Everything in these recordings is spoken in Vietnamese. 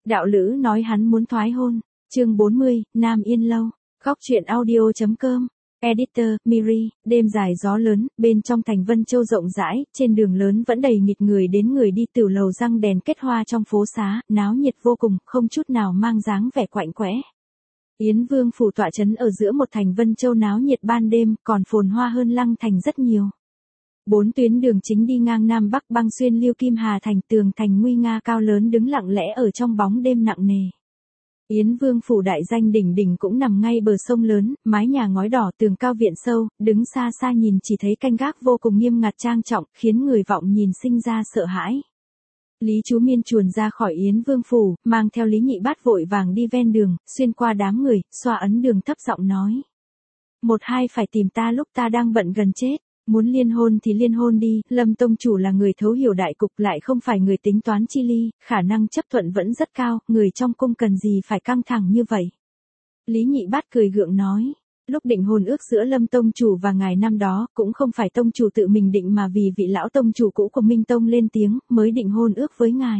Đạo lữ nói hắn muốn thoái hôn. Chương 40, Nam Yên Lâu. Góc truyện audio.com. Editor, Miri. Đêm dài gió lớn, bên trong thành Vân Châu rộng rãi, trên đường lớn vẫn đầy nghịt người đến người đi, tửu lầu răng đèn kết hoa trong phố xá, náo nhiệt vô cùng, không chút nào mang dáng vẻ quạnh quẽ. Yến Vương phủ tọa trấn ở giữa một thành Vân Châu náo nhiệt ban đêm, còn phồn hoa hơn Lăng Thành rất nhiều. 4 tuyến đường chính đi ngang Nam Bắc băng xuyên Liêu Kim Hà thành, tường thành nguy nga cao lớn đứng lặng lẽ ở trong bóng đêm nặng nề. Yến Vương phủ đại danh đỉnh đỉnh cũng nằm ngay bờ sông lớn, mái nhà ngói đỏ, tường cao viện sâu, đứng xa xa nhìn chỉ thấy canh gác vô cùng nghiêm ngặt trang trọng, khiến người vọng nhìn sinh ra sợ hãi. Lý Chú Miên chuồn ra khỏi Yến Vương phủ, mang theo Lý Nhị Bát vội vàng đi ven đường, xuyên qua đám người, xoa ấn đường thấp giọng nói: "Một hai phải tìm ta lúc ta đang bận gần chết. Muốn liên hôn thì liên hôn đi, Lâm tông chủ là người thấu hiểu đại cục, lại không phải người tính toán chi ly, khả năng chấp thuận vẫn rất cao, người trong cung cần gì phải căng thẳng như vậy." Lý Nhị Bát cười gượng nói: "Lúc định hôn ước giữa Lâm tông chủ và ngài năm đó, cũng không phải tông chủ tự mình định mà vì vị lão tông chủ cũ của Minh Tông lên tiếng, mới định hôn ước với ngài.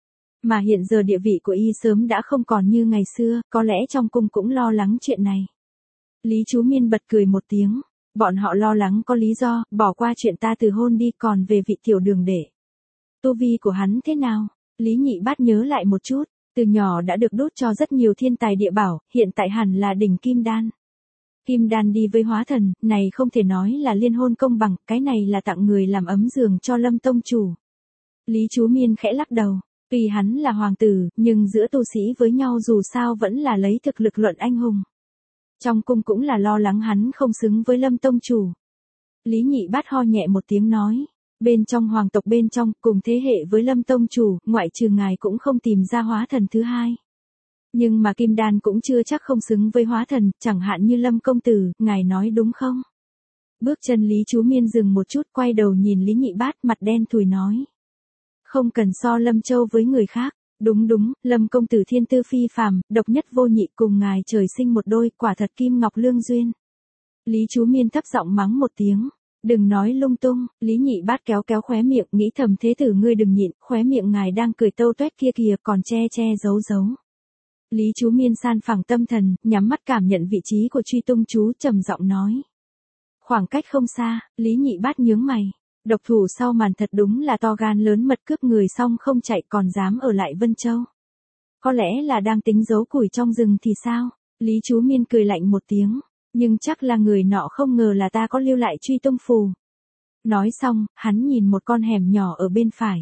Mà hiện giờ địa vị của y sớm đã không còn như ngày xưa, có lẽ trong cung cũng lo lắng chuyện này." Lý Chú Miên bật cười một tiếng: "Bọn họ lo lắng có lý do, bỏ qua chuyện ta từ hôn đi, còn về vị tiểu đường đệ. Tu vi của hắn thế nào?" Lý Nhị Bát nhớ lại một chút, từ nhỏ đã được đốt cho rất nhiều thiên tài địa bảo, hiện tại hẳn là đỉnh kim đan. Kim đan đi với hóa thần, này không thể nói là liên hôn công bằng, cái này là tặng người làm ấm giường cho Lâm tông chủ. Lý Chú Miên khẽ lắc đầu, tuy hắn là hoàng tử, nhưng giữa tu sĩ với nhau dù sao vẫn là lấy thực lực luận anh hùng. Trong cung cũng là lo lắng hắn không xứng với Lâm tông chủ. Lý Nhị Bát ho nhẹ một tiếng nói: "Bên trong hoàng tộc bên trong, cùng thế hệ với Lâm tông chủ, ngoại trừ ngài cũng không tìm ra hóa thần thứ hai. Nhưng mà kim đan cũng chưa chắc không xứng với hóa thần, chẳng hạn như Lâm công tử, ngài nói đúng không?" Bước chân Lý Chú Miên dừng một chút, quay đầu nhìn Lý Nhị Bát, mặt đen thùi nói: "Không cần so Lâm Châu với người khác. Đúng đúng, Lâm công tử thiên tư phi phàm, độc nhất vô nhị, cùng ngài trời sinh một đôi, quả thật kim ngọc lương duyên." Lý Chú Miên thấp giọng mắng một tiếng: "Đừng nói lung tung." Lý Nhị Bát kéo kéo khóe miệng, nghĩ thầm thế tử ngươi đừng nhịn, khóe miệng ngài đang cười tâu toét kia kìa, còn che che giấu giấu. Lý Chú Miên san phẳng tâm thần, nhắm mắt cảm nhận vị trí của truy tung chú, trầm giọng nói: "Khoảng cách không xa." Lý Nhị Bát nhướng mày. Độc thủ sau màn thật đúng là to gan lớn mật, cướp người xong không chạy còn dám ở lại Vân Châu. Có lẽ là đang tính giấu củi trong rừng thì sao? Lý Chú Miên cười lạnh một tiếng: "Nhưng chắc là người nọ không ngờ là ta có lưu lại truy tung phù." Nói xong, hắn nhìn một con hẻm nhỏ ở bên phải.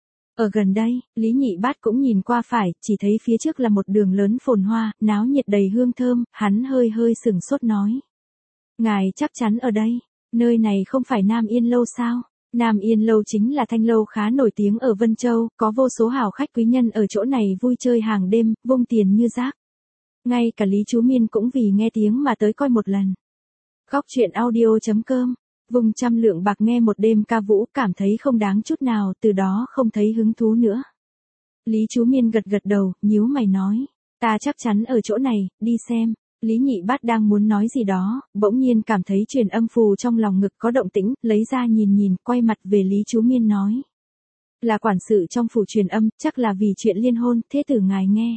Ở gần đây, Lý Nhị Bát cũng nhìn qua phải, chỉ thấy phía trước là một đường lớn phồn hoa, náo nhiệt đầy hương thơm, hắn hơi hơi sửng sốt nói: "Ngài chắc chắn ở đây, nơi này không phải Nam Yên Lâu sao?" Nam Yên Lâu chính là thanh lâu khá nổi tiếng ở Vân Châu, có vô số hào khách quý nhân ở chỗ này vui chơi hàng đêm, vung tiền như rác. Ngay cả Lý Chú Miên cũng vì nghe tiếng mà tới coi một lần. Góc truyện audio.com. Vùng trăm lượng bạc nghe một đêm ca vũ, cảm thấy không đáng chút nào, từ đó không thấy hứng thú nữa. Lý Chú Miên gật gật đầu, nhíu mày nói: "Ta chắc chắn ở chỗ này, đi xem." Lý Nhị Bát đang muốn nói gì đó, bỗng nhiên cảm thấy truyền âm phù trong lòng ngực có động tĩnh, lấy ra nhìn nhìn, quay mặt về Lý Chú Miên nói: "Là quản sự trong phủ truyền âm, chắc là vì chuyện liên hôn, thế tử ngài nghe.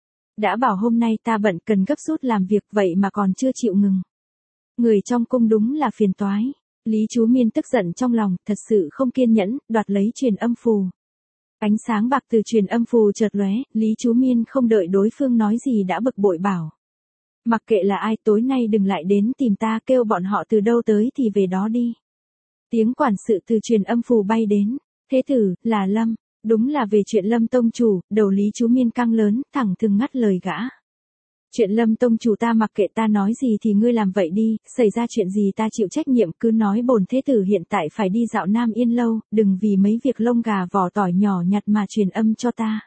Đã bảo hôm nay ta bận cần gấp rút làm việc, vậy mà còn chưa chịu ngừng. Người trong cung đúng là phiền toái." Lý Chú Miên tức giận trong lòng, thật sự không kiên nhẫn, đoạt lấy truyền âm phù. Ánh sáng bạc từ truyền âm phù chợt lóe, Lý Chú Miên không đợi đối phương nói gì đã bực bội bảo: "Mặc kệ là ai, tối nay đừng lại đến tìm ta, kêu bọn họ từ đâu tới thì về đó đi." Tiếng quản sự từ truyền âm phù bay đến: "Thế tử, là Lâm." Đúng là về chuyện Lâm tông chủ, đầu Lý Chú Miên căng lớn, thẳng thừng ngắt lời gã: "Chuyện Lâm tông chủ ta mặc kệ, ta nói gì thì ngươi làm vậy đi, xảy ra chuyện gì ta chịu trách nhiệm, cứ nói bổn thế tử hiện tại phải đi dạo Nam Yên Lâu, đừng vì mấy việc lông gà vỏ tỏi nhỏ nhặt mà truyền âm cho ta."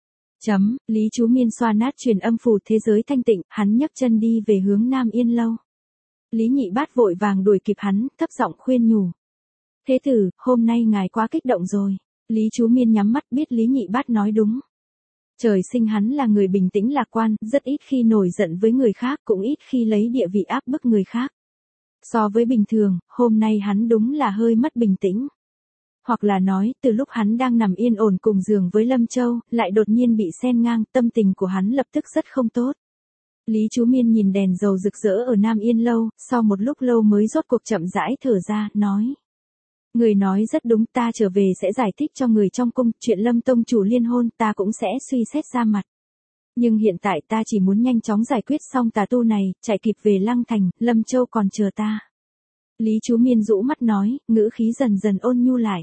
Lý Chú Miên xoa nát truyền âm phù, thế giới thanh tịnh, hắn nhấc chân đi về hướng Nam Yên Lâu. Lý Nhị Bát vội vàng đuổi kịp hắn, thấp giọng khuyên nhủ: "Thế tử, hôm nay ngài quá kích động rồi." Lý Chú Miên nhắm mắt, biết Lý Nhị Bát nói đúng. Trời sinh hắn là người bình tĩnh lạc quan, rất ít khi nổi giận với người khác, cũng ít khi lấy địa vị áp bức người khác. So với bình thường, hôm nay hắn đúng là hơi mất bình tĩnh. Hoặc là nói, từ lúc hắn đang nằm yên ổn cùng giường với Lâm Châu, lại đột nhiên bị xen ngang, tâm tình của hắn lập tức rất không tốt. Lý Chú Miên nhìn đèn dầu rực rỡ ở Nam Yên Lâu, sau một lúc lâu mới rốt cuộc chậm rãi thở ra, nói. Người nói rất đúng, ta trở về sẽ giải thích cho người trong cung, chuyện Lâm tông chủ liên hôn ta cũng sẽ suy xét ra mặt. Nhưng hiện tại ta chỉ muốn nhanh chóng giải quyết xong tà tu này, chạy kịp về Lăng Thành, Lâm Châu còn chờ ta. Lý Chú Miên rũ mắt nói, ngữ khí dần dần ôn nhu lại.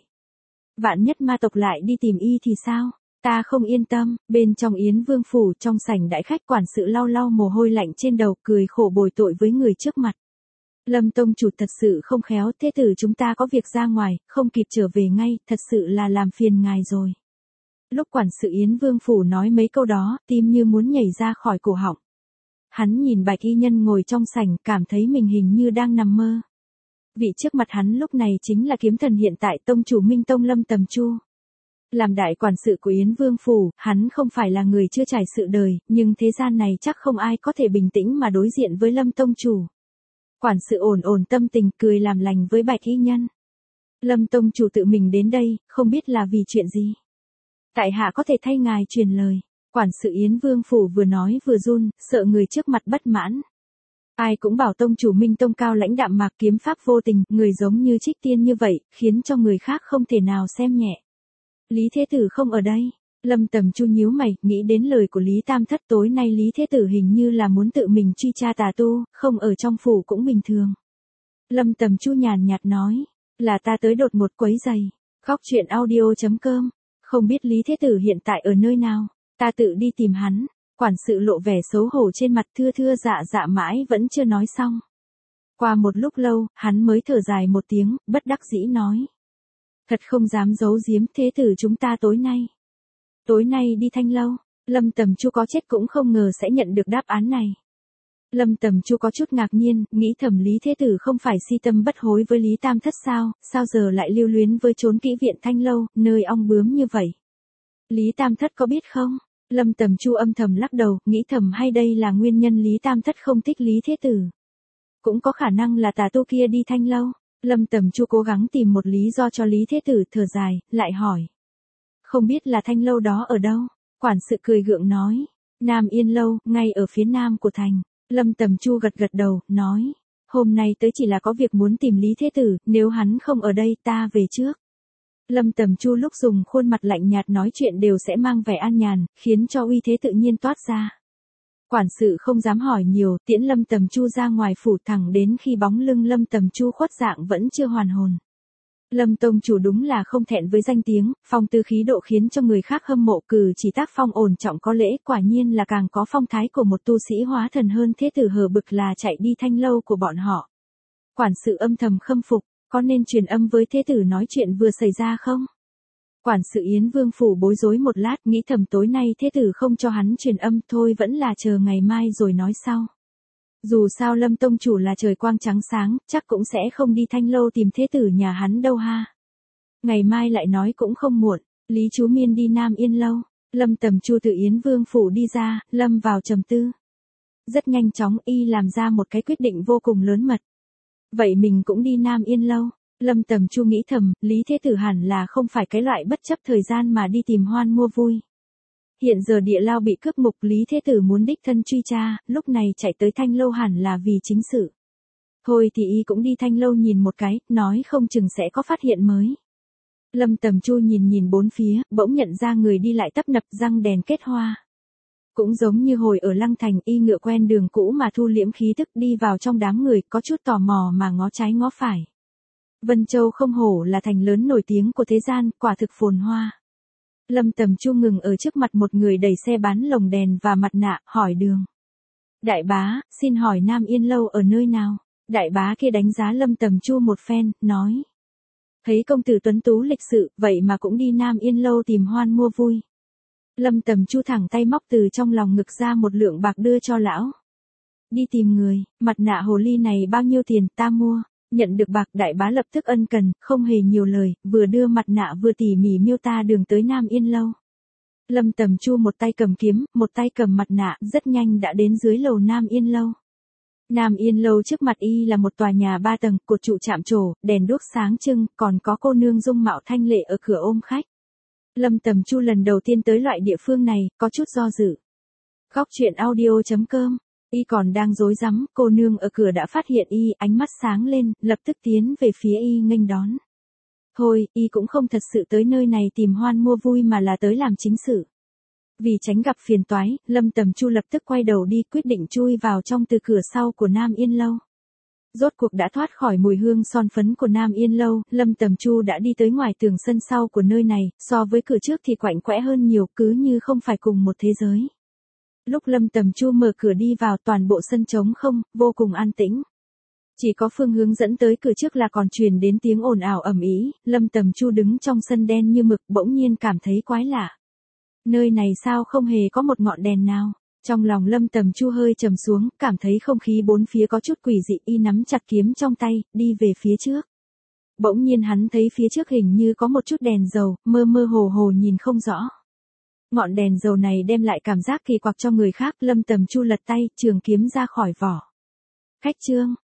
Vạn nhất ma tộc lại đi tìm y thì sao? Ta không yên tâm. Bên trong Yến Vương phủ, trong sảnh đại khách, quản sự lau lau mồ hôi lạnh trên đầu, cười khổ bồi tội với người trước mặt. Lâm tông chủ thật sự không khéo, thế tử chúng ta có việc ra ngoài, không kịp trở về ngay, thật sự là làm phiền ngài rồi. Lúc quản sự Yến Vương phủ nói mấy câu đó, tim như muốn nhảy ra khỏi cổ họng. Hắn nhìn Bạch y nhân ngồi trong sảnh, cảm thấy mình hình như đang nằm mơ. Vị trước mặt hắn lúc này chính là kiếm thần hiện tại tông chủ Minh Tông Lâm Tầm Chu. Làm đại quản sự của Yến Vương phủ, hắn không phải là người chưa trải sự đời, nhưng thế gian này chắc không ai có thể bình tĩnh mà đối diện với Lâm tông chủ. Quản sự ổn ổn tâm tình, cười làm lành với Bạch y nhân. Lâm tông chủ tự mình đến đây, không biết là vì chuyện gì. Tại hạ có thể thay ngài truyền lời. Quản sự Yến Vương phủ vừa nói vừa run, sợ người trước mặt bất mãn. Ai cũng bảo tông chủ Minh Tông cao lãnh đạm mạc, kiếm pháp vô tình, người giống như trích tiên như vậy, khiến cho người khác không thể nào xem nhẹ. Lý Thế Tử không ở đây. Lâm Tầm Chu nhíu mày, nghĩ đến lời của Lý Tam Thất, tối nay Lý Thế Tử hình như là muốn tự mình truy tra tà tu, không ở trong phủ cũng bình thường. Lâm Tầm Chu nhàn nhạt nói, là ta tới đột một quấy giày. Góc truyện audio.com. Không biết Lý Thế Tử hiện tại ở nơi nào, ta tự đi tìm hắn. Quản sự lộ vẻ xấu hổ trên mặt, thưa thưa dạ dạ mãi vẫn chưa nói xong. Qua một lúc lâu, hắn mới thở dài một tiếng, bất đắc dĩ nói. Thật không dám giấu giếm, Thế Tử chúng ta tối nay đi Thanh Lâu. Lâm Tầm Chu có chết cũng không ngờ sẽ nhận được đáp án này. Lâm Tầm Chu có chút ngạc nhiên, nghĩ thầm Lý Thế Tử không phải si tâm bất hối với Lý Tam Thất sao giờ lại lưu luyến với trốn kỹ viện Thanh Lâu, nơi ong bướm như vậy. Lý Tam Thất có biết không? Lâm Tầm Chu âm thầm lắc đầu, nghĩ thầm hay đây là nguyên nhân Lý Tam Thất không thích Lý Thế Tử. Cũng có khả năng là tà tu kia đi Thanh Lâu. Lâm Tầm Chu cố gắng tìm một lý do cho Lý Thế Tử, thở dài, lại hỏi. Không biết là Thanh Lâu đó ở đâu? Quản sự cười gượng nói. Nam Yên Lâu, ngay ở phía nam của thành. Lâm Tầm Chu gật gật đầu, nói. Hôm nay tới chỉ là có việc muốn tìm Lý Thế Tử, nếu hắn không ở đây ta về trước. Lâm Tầm Chu lúc dùng khuôn mặt lạnh nhạt nói chuyện đều sẽ mang vẻ an nhàn, khiến cho uy thế tự nhiên toát ra. Quản sự không dám hỏi nhiều, tiễn Lâm Tầm Chu ra ngoài phủ, thẳng đến khi bóng lưng Lâm Tầm Chu khuất dạng vẫn chưa hoàn hồn. Lâm tông chủ đúng là không thẹn với danh tiếng, phong tư khí độ khiến cho người khác hâm mộ, cử chỉ tác phong ổn trọng có lễ, quả nhiên là càng có phong thái của một tu sĩ hóa thần hơn. Thế Tử hờ bực là chạy đi Thanh Lâu của bọn họ. Quản sự âm thầm khâm phục, có nên truyền âm với Thế Tử nói chuyện vừa xảy ra không? Quản sự Yến Vương phủ bối rối một lát, nghĩ thầm tối nay Thế Tử không cho hắn truyền âm, thôi vẫn là chờ ngày mai rồi nói sau. Dù sao Lâm tông chủ là trời quang trắng sáng, chắc cũng sẽ không đi Thanh Lâu tìm Thế Tử nhà hắn đâu ha. Ngày mai lại nói cũng không muộn. Lý Chú Miên đi Nam Yên Lâu. Lâm Tầm Chu từ Yến Vương phủ đi ra, lâm vào trầm tư. Rất nhanh chóng y làm ra một cái quyết định vô cùng lớn mật. Vậy mình cũng đi Nam Yên Lâu. Lâm Tầm Chu nghĩ thầm, Lý Thế Tử hẳn là không phải cái loại bất chấp thời gian mà đi tìm hoan mua vui. Hiện giờ địa lao bị cướp ngục, Lý Thế Tử muốn đích thân truy tra, lúc này chạy tới Thanh Lâu hẳn là vì chính sự. Thôi thì y cũng đi Thanh Lâu nhìn một cái, nói không chừng sẽ có phát hiện mới. Lâm Tầm Chu nhìn bốn phía, bỗng nhận ra người đi lại tấp nập, răng đèn kết hoa. Cũng giống như hồi ở Lăng Thành, y ngựa quen đường cũ mà thu liễm khí tức đi vào trong đám người, có chút tò mò mà ngó trái ngó phải. Vân Châu không hổ là thành lớn nổi tiếng của thế gian, quả thực phồn hoa. Lâm Tầm Chu ngừng ở trước mặt một người đẩy xe bán lồng đèn và mặt nạ, hỏi đường. Đại bá, xin hỏi Nam Yên Lâu ở nơi nào? Đại bá kia đánh giá Lâm Tầm Chu một phen, nói. Thấy công tử tuấn tú lịch sự, vậy mà cũng đi Nam Yên Lâu tìm hoan mua vui. Lâm Tầm Chu thẳng tay móc từ trong lòng ngực ra một lượng bạc đưa cho lão. Đi tìm người, mặt nạ hồ ly này bao nhiêu tiền, ta mua. Nhận được bạc, đại bá lập tức ân cần, không hề nhiều lời, vừa đưa mặt nạ vừa tỉ mỉ miêu tả đường tới Nam Yên Lâu. Lâm Tầm Chu một tay cầm kiếm, một tay cầm mặt nạ, rất nhanh đã đến dưới lầu Nam Yên Lâu. Nam Yên Lâu trước mặt y là một tòa nhà 3 tầng, cột trụ chạm trổ, đèn đuốc sáng trưng, còn có cô nương dung mạo thanh lệ ở cửa ôm khách. Lâm Tầm Chu lần đầu tiên tới loại địa phương này, có chút do dự. Góc truyện audio.com. Y còn đang rối rắm, cô nương ở cửa đã phát hiện y, ánh mắt sáng lên, lập tức tiến về phía y nghênh đón. Thôi, y cũng không thật sự tới nơi này tìm hoan mua vui mà là tới làm chính sự. Vì tránh gặp phiền toái, Lâm Tầm Chu lập tức quay đầu đi, quyết định chui vào trong từ cửa sau của Nam Yên Lâu. Rốt cuộc đã thoát khỏi mùi hương son phấn của Nam Yên Lâu, Lâm Tầm Chu đã đi tới ngoài tường sân sau của nơi này, so với cửa trước thì quạnh quẽ hơn nhiều, cứ như không phải cùng một thế giới. Lúc Lâm Tầm Chu mở cửa đi vào, toàn bộ sân trống không, vô cùng an tĩnh. Chỉ có phương hướng dẫn tới cửa trước là còn truyền đến tiếng ồn ào ầm ĩ. Lâm Tầm Chu đứng trong sân đen như mực, bỗng nhiên cảm thấy quái lạ. Nơi này sao không hề có một ngọn đèn nào? Trong lòng Lâm Tầm Chu hơi trầm xuống, cảm thấy không khí bốn phía có chút quỷ dị, y nắm chặt kiếm trong tay, đi về phía trước. Bỗng nhiên hắn thấy phía trước hình như có một chút đèn dầu, mơ mơ hồ hồ nhìn không rõ. Ngọn đèn dầu này đem lại cảm giác kỳ quặc cho người khác, Lâm Tầm Chu lật tay, trường kiếm ra khỏi vỏ. Khách trương,